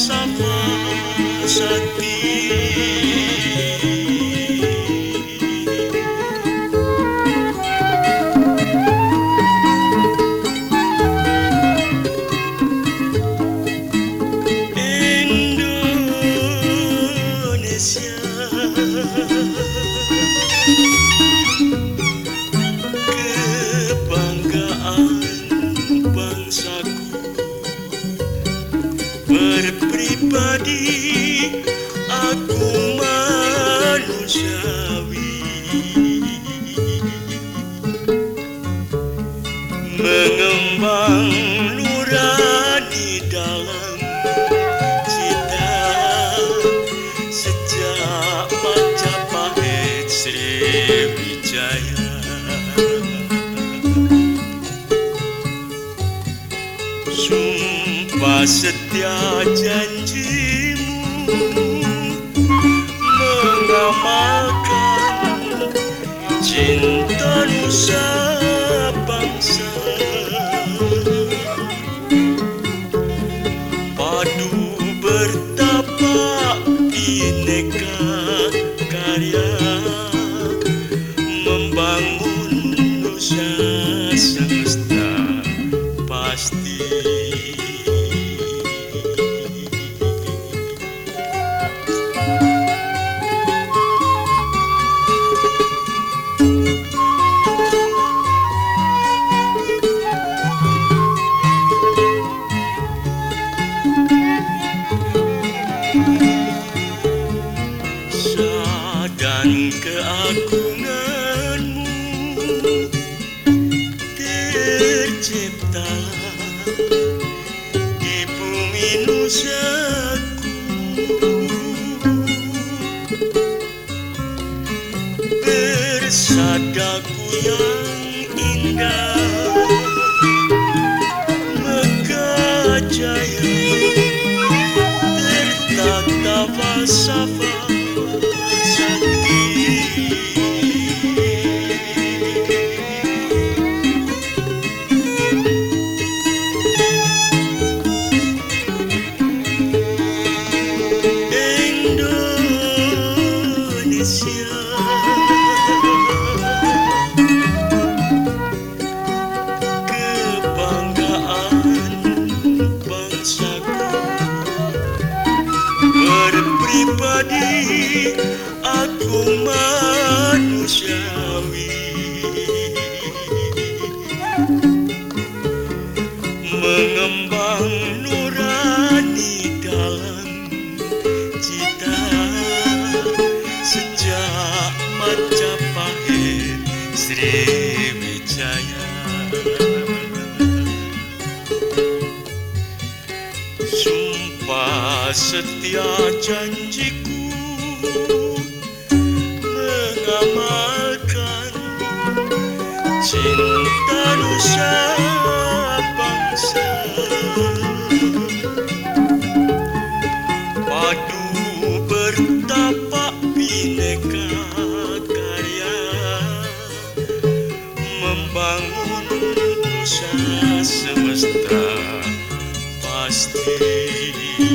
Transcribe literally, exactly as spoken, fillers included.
sama sakti. Indonesia, kebanggaan bangsaku, berpribadi aku manusiawi, mengembang nurani dalam cita sejak Majapahit Sriwijaya. Sumpah setia janjimu mengamalkan cinta nusa bangsa, padu bertapak bineka karya, membangun nusa semesta pasti. Dan keagunganmu tercipta di bumi nusaku, bersadaku yang indah, Megah Jaya tertata falsafah Indonesia, kebanggaan bangsaku, berpribadi aku manusiawi, mengembang nurani dalam cita sejak Majapahit Sriwijaya. Sumpah setia janjiku mengamalkan cinta nusa bangsa, padu bertapak bineka karya, membangun nusa semesta pasti.